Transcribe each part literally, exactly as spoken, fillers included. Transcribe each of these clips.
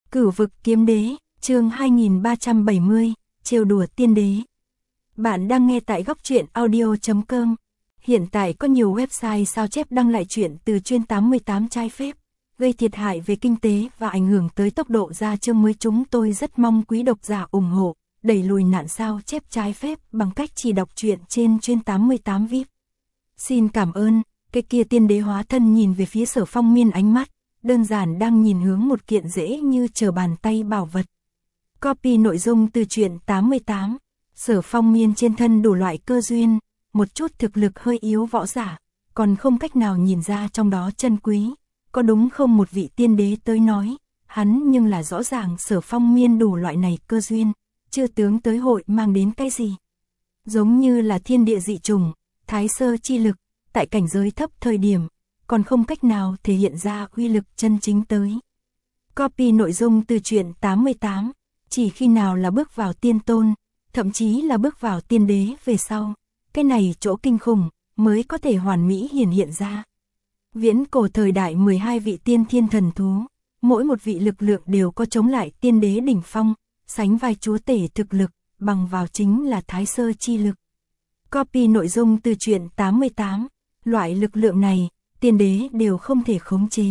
Cửu vực kiếm đế, chương hai nghìn ba trăm bảy mươi, trêu đùa tiên đế. Bạn đang nghe tại góc truyện audio chấm com. Hiện tại có nhiều website sao chép đăng lại truyện từ chuyên tám mươi tám trái phép, gây thiệt hại về kinh tế và ảnh hưởng tới tốc độ ra chương mới. Chúng tôi rất mong quý độc giả ủng hộ, đẩy lùi nạn sao chép trái phép bằng cách chỉ đọc truyện trên chuyên tám mươi tám vê i pê. Xin cảm ơn. Cái kia tiên đế hóa thân nhìn về phía Sở Phong Miên, ánh mắt đơn giản đang nhìn hướng một kiện dễ như trở bàn tay bảo vật. Copy nội dung từ truyện tám mươi tám. Sở Phong Miên trên thân đủ loại cơ duyên, một chút thực lực hơi yếu võ giả, còn không cách nào nhìn ra trong đó chân quý. Có đúng không? Một vị tiên đế tới nói, hắn nhưng là rõ ràng Sở Phong Miên đủ loại này cơ duyên, chưa tướng tới hội mang đến cái gì. Giống như là thiên địa dị trùng, thái sơ chi lực, tại cảnh giới thấp thời điểm, còn không cách nào thể hiện ra uy lực chân chính tới. Copy nội dung từ truyện tám mươi tám, chỉ khi nào là bước vào tiên tôn, thậm chí là bước vào tiên đế về sau, cái này chỗ kinh khủng mới có thể hoàn mỹ hiển hiện ra. Viễn cổ thời đại mười hai vị tiên thiên thần thú, mỗi một vị lực lượng đều có chống lại tiên đế đỉnh phong, sánh vai chúa tể thực lực, bằng vào chính là thái sơ chi lực. Copy nội dung từ truyện tám mươi tám, loại lực lượng này, tiên đế đều không thể khống chế.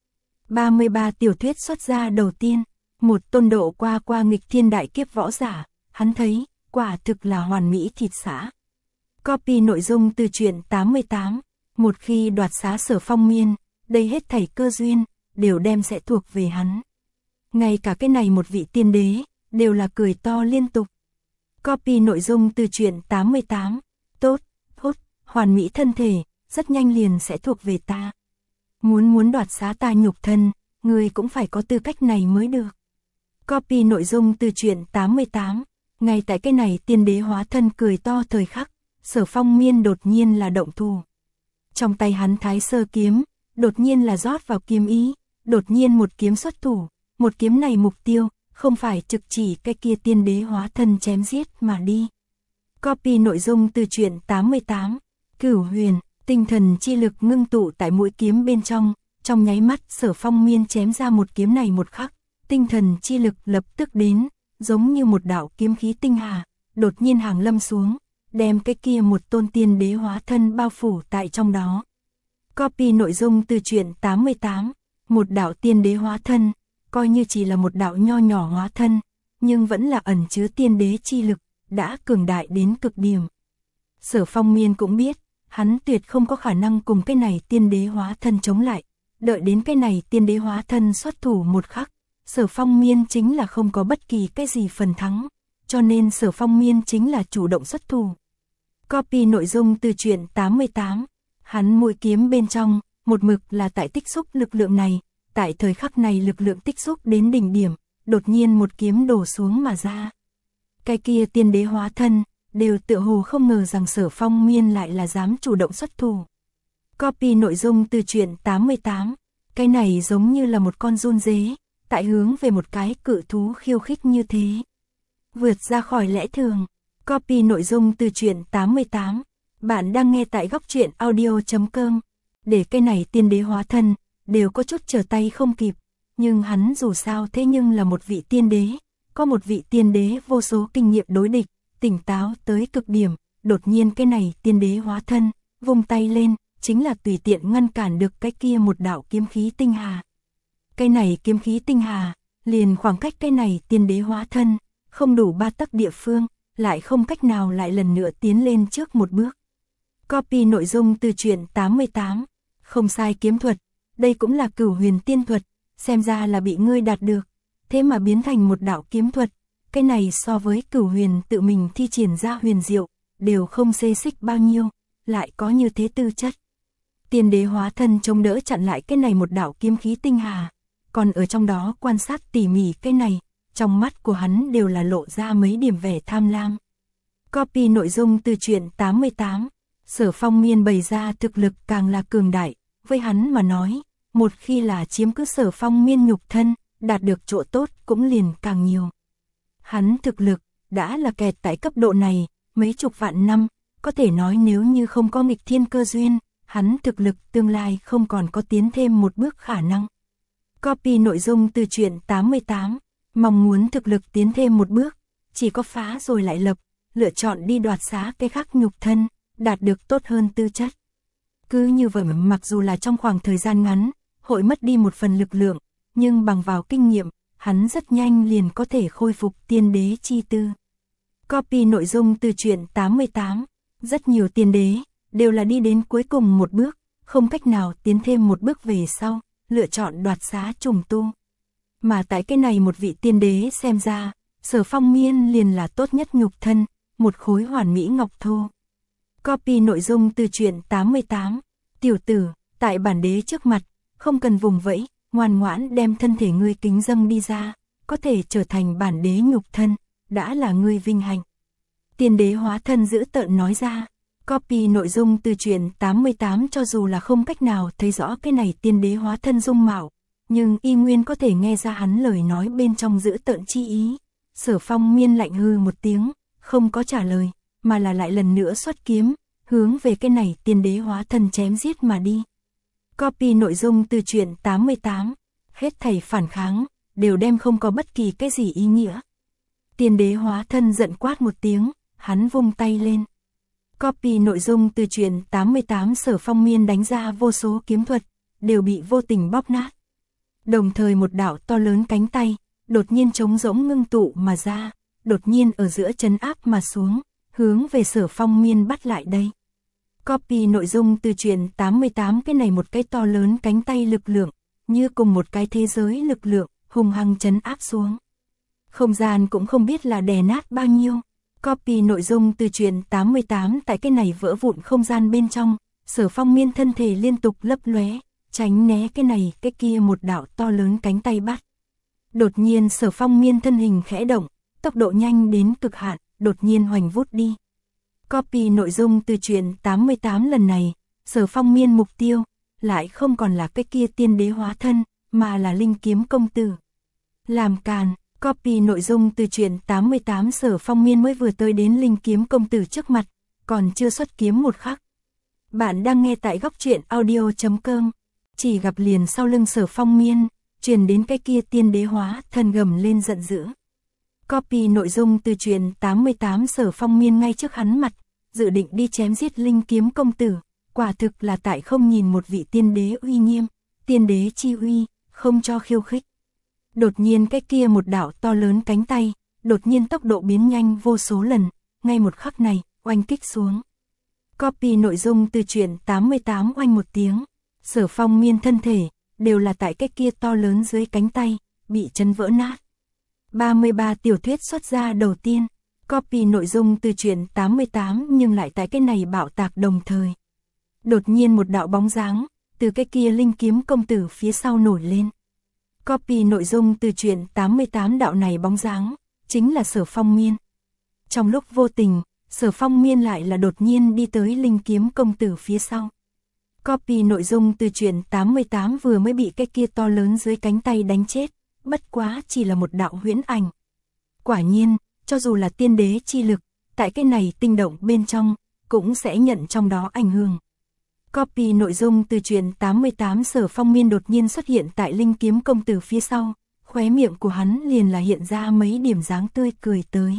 ba mươi ba tiểu thuyết xuất ra đầu tiên, một tôn độ qua qua nghịch thiên đại kiếp võ giả, hắn thấy, quả thực là hoàn mỹ thịt xã. Copy nội dung từ truyện tám mươi tám, một khi đoạt xá Sở Phong Miên, đây hết thảy cơ duyên, đều đem sẽ thuộc về hắn. Ngay cả cái này một vị tiên đế, đều là cười to liên tục. Copy nội dung từ truyện tám mươi tám, tốt, tốt, hoàn mỹ thân thể, rất nhanh liền sẽ thuộc về ta. Muốn muốn đoạt xá ta nhục thân, người cũng phải có tư cách này mới được. Copy nội dung từ truyện tám mươi tám, ngay tại cái này tiên đế hóa thân cười to thời khắc, Sở Phong Miên đột nhiên là động thủ. Trong tay hắn thái sơ kiếm, đột nhiên là rót vào kiếm ý, đột nhiên một kiếm xuất thủ, một kiếm này mục tiêu, không phải trực chỉ cái kia tiên đế hóa thân chém giết mà đi. Copy nội dung từ truyện tám mươi tám, Cửu Huyền, tinh thần chi lực ngưng tụ tại mũi kiếm bên trong, trong nháy mắt Sở Phong Miên chém ra một kiếm này một khắc, tinh thần chi lực lập tức đến, giống như một đạo kiếm khí tinh hà, đột nhiên hàng lâm xuống, đem cái kia một tôn tiên đế hóa thân bao phủ tại trong đó. Copy nội dung từ truyện tám mươi tám, một đạo tiên đế hóa thân, coi như chỉ là một đạo nho nhỏ hóa thân, nhưng vẫn là ẩn chứa tiên đế chi lực, đã cường đại đến cực điểm. Sở Phong Miên cũng biết, hắn tuyệt không có khả năng cùng cái này tiên đế hóa thân chống lại, đợi đến cái này tiên đế hóa thân xuất thủ một khắc, Sở Phong Miên chính là không có bất kỳ cái gì phần thắng, cho nên Sở Phong Miên chính là chủ động xuất thủ. Copy nội dung từ truyện tám mươi tám, hắn mũi kiếm bên trong, một mực là tại tích xúc lực lượng này, tại thời khắc này lực lượng tích xúc đến đỉnh điểm, đột nhiên một kiếm đổ xuống mà ra. Cái kia tiên đế hóa thân, đều tựa hồ không ngờ rằng Sở Phong Miên lại là dám chủ động xuất thủ. Copy nội dung từ truyện tám mươi tám, cái này giống như là một con giun dế, tại hướng về một cái cự thú khiêu khích như thế. Vượt ra khỏi lẽ thường. Copy nội dung từ truyện tám mươi tám, bạn đang nghe tại góc truyện audio chấm com. Để cái này tiên đế hóa thân, đều có chút trở tay không kịp, nhưng hắn dù sao thế nhưng là một vị tiên đế, có một vị tiên đế vô số kinh nghiệm đối địch, tỉnh táo tới cực điểm, đột nhiên cái này tiên đế hóa thân, vung tay lên, chính là tùy tiện ngăn cản được cái kia một đạo kiếm khí tinh hà. Cái này kiếm khí tinh hà, liền khoảng cách cái này tiên đế hóa thân, không đủ ba tấc địa phương, lại không cách nào lại lần nữa tiến lên trước một bước. Copy nội dung từ truyện tám mươi tám, không sai kiếm thuật, đây cũng là Cửu Huyền tiên thuật, xem ra là bị ngươi đạt được, thế mà biến thành một đạo kiếm thuật, cái này so với Cửu Huyền tự mình thi triển ra huyền diệu, đều không xê xích bao nhiêu, lại có như thế tư chất. Tiên đế hóa thân chống đỡ chặn lại cái này một đạo kiếm khí tinh hà, còn ở trong đó quan sát tỉ mỉ cái này, trong mắt của hắn đều là lộ ra mấy điểm vẻ tham lam. Copy nội dung từ truyện tám mươi tám, Sở Phong Miên bày ra thực lực càng là cường đại, với hắn mà nói, một khi là chiếm cứ Sở Phong Miên nhục thân, đạt được chỗ tốt cũng liền càng nhiều. Hắn thực lực, đã là kẹt tại cấp độ này, mấy chục vạn năm, có thể nói nếu như không có nghịch thiên cơ duyên, hắn thực lực tương lai không còn có tiến thêm một bước khả năng. Copy nội dung từ truyện tám mươi tám. Mong muốn thực lực tiến thêm một bước, chỉ có phá rồi lại lập, lựa chọn đi đoạt xá cái khác nhục thân, đạt được tốt hơn tư chất. Cứ như vậy mặc dù là trong khoảng thời gian ngắn, hội mất đi một phần lực lượng, nhưng bằng vào kinh nghiệm, hắn rất nhanh liền có thể khôi phục tiên đế chi tư. Copy nội dung từ truyện tám mươi tám. Rất nhiều tiên đế, đều là đi đến cuối cùng một bước, không cách nào tiến thêm một bước về sau, lựa chọn đoạt xá trùng tu. Mà tại cái này một vị tiên đế xem ra, Sở Phong Miên liền là tốt nhất nhục thân, một khối hoàn mỹ ngọc thô. Copy nội dung từ truyện tám mươi tám. Tiểu tử, tại bản đế trước mặt, không cần vùng vẫy, ngoan ngoãn đem thân thể ngươi kính dâng đi ra, có thể trở thành bản đế nhục thân, đã là ngươi vinh hạnh. Tiên đế hóa thân dữ tợn nói ra. Copy nội dung từ truyện tám mươi tám. Cho dù là không cách nào thấy rõ cái này tiên đế hóa thân dung mạo, nhưng y nguyên có thể nghe ra hắn lời nói bên trong dữ tợn chi ý. Sở Phong Miên lạnh hư một tiếng, không có trả lời, mà là lại lần nữa xuất kiếm, hướng về cái này tiên đế hóa thân chém giết mà đi. Copy nội dung từ truyện tám mươi tám. Hết thảy phản kháng, đều đem không có bất kỳ cái gì ý nghĩa. Tiên đế hóa thân giận quát một tiếng, hắn vung tay lên. Copy nội dung từ truyện tám mươi tám. Sở Phong Miên đánh ra vô số kiếm thuật, đều bị vô tình bóp nát. Đồng thời một đạo to lớn cánh tay, đột nhiên trống rỗng ngưng tụ mà ra, đột nhiên ở giữa trấn áp mà xuống, hướng về Sở Phong Miên bắt lại đây. Copy nội dung từ truyện tám mươi tám. Cái này một cái to lớn cánh tay lực lượng, như cùng một cái thế giới lực lượng, hùng hăng trấn áp xuống. Không gian cũng không biết là đè nát bao nhiêu. Copy nội dung từ truyện tám mươi tám. Tại cái này vỡ vụn không gian bên trong, Sở Phong Miên thân thể liên tục lấp lóe, tránh né cái này cái kia một đạo to lớn cánh tay bắt. Đột nhiên Sở Phong Miên thân hình khẽ động, tốc độ nhanh đến cực hạn, đột nhiên hoành vút đi. Copy nội dung từ truyện tám mươi tám. Lần này, Sở Phong Miên mục tiêu, lại không còn là cái kia tiên đế hóa thân, mà là linh kiếm công tử. Làm càn. Copy nội dung từ truyện tám mươi tám. Sở Phong Miên mới vừa tới đến linh kiếm công tử trước mặt, còn chưa xuất kiếm một khắc. Bạn đang nghe tại góc truyện audio chấm com. Chỉ gặp liền sau lưng Sở Phong Miên, truyền đến cái kia tiên đế hóa thân gầm lên giận dữ. Copy nội dung từ truyện tám mươi tám. Sở Phong Miên ngay trước hắn mặt, dự định đi chém giết linh kiếm công tử, quả thực là tại không nhìn một vị tiên đế uy nghiêm, tiên đế chi uy, không cho khiêu khích. Đột nhiên cái kia một đạo to lớn cánh tay, đột nhiên tốc độ biến nhanh vô số lần, ngay một khắc này, oanh kích xuống. Copy nội dung từ truyện tám mươi tám. Oanh một tiếng, Sở Phong Miên thân thể, đều là tại cái kia to lớn dưới cánh tay, bị chấn vỡ nát. ba mươi ba tiểu thuyết xuất ra đầu tiên. Copy nội dung từ truyện tám mươi tám. Nhưng lại tại cái này bạo tạc đồng thời. Đột nhiên một đạo bóng dáng, từ cái kia linh kiếm công tử phía sau nổi lên. Copy nội dung từ truyện tám mươi tám. Đạo này bóng dáng, chính là Sở Phong Miên. Trong lúc vô tình, Sở Phong Miên lại là đột nhiên đi tới linh kiếm công tử phía sau. Copy nội dung từ truyện tám mươi tám. Vừa mới bị cái kia to lớn dưới cánh tay đánh chết, bất quá chỉ là một đạo huyễn ảnh. Quả nhiên, cho dù là tiên đế chi lực, tại cái này tinh động bên trong, cũng sẽ nhận trong đó ảnh hưởng. Copy nội dung từ truyện tám mươi tám. Sở Phong Miên đột nhiên xuất hiện tại linh kiếm công tử phía sau, khóe miệng của hắn liền là hiện ra mấy điểm dáng tươi cười tới.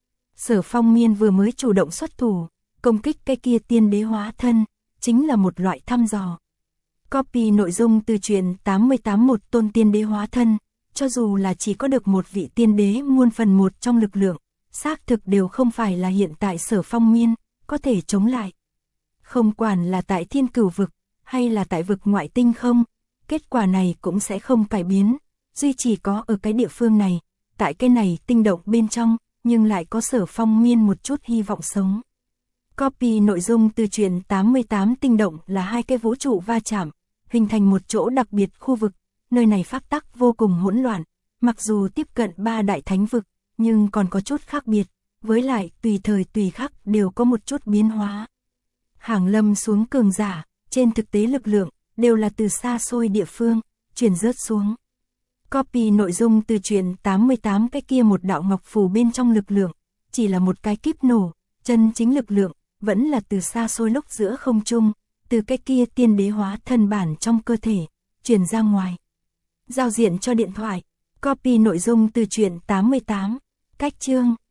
Sở Phong Miên vừa mới chủ động xuất thủ, công kích cái kia tiên đế hóa thân, chính là một loại thăm dò. Copy nội dung từ truyện tám mươi tám. Một tôn tiên đế hóa thân, cho dù là chỉ có được một vị tiên đế muôn phần một trong lực lượng, xác thực đều không phải là hiện tại Sở Phong Miên có thể chống lại. Không quản là tại thiên cửu vực, hay là tại vực ngoại tinh không, kết quả này cũng sẽ không cải biến, duy chỉ có ở cái địa phương này, tại cái này tinh động bên trong, nhưng lại có Sở Phong Miên một chút hy vọng sống. Copy nội dung từ truyện tám mươi tám. Tinh động là hai cái vũ trụ va chạm, hình thành một chỗ đặc biệt khu vực, nơi này pháp tắc vô cùng hỗn loạn, mặc dù tiếp cận ba đại thánh vực, nhưng còn có chút khác biệt, với lại tùy thời tùy khắc đều có một chút biến hóa. Hàng lâm xuống cường giả, trên thực tế lực lượng, đều là từ xa xôi địa phương, truyền rớt xuống. Copy nội dung từ truyện tám mươi tám. Cái kia một đạo ngọc phù bên trong lực lượng, chỉ là một cái kíp nổ, chân chính lực lượng, vẫn là từ xa xôi lúc giữa không trung, từ cái kia tiên đế hóa thân bản trong cơ thể, truyền ra ngoài. Giao diện cho điện thoại. Copy nội dung từ truyện tám mươi tám. Cách chương.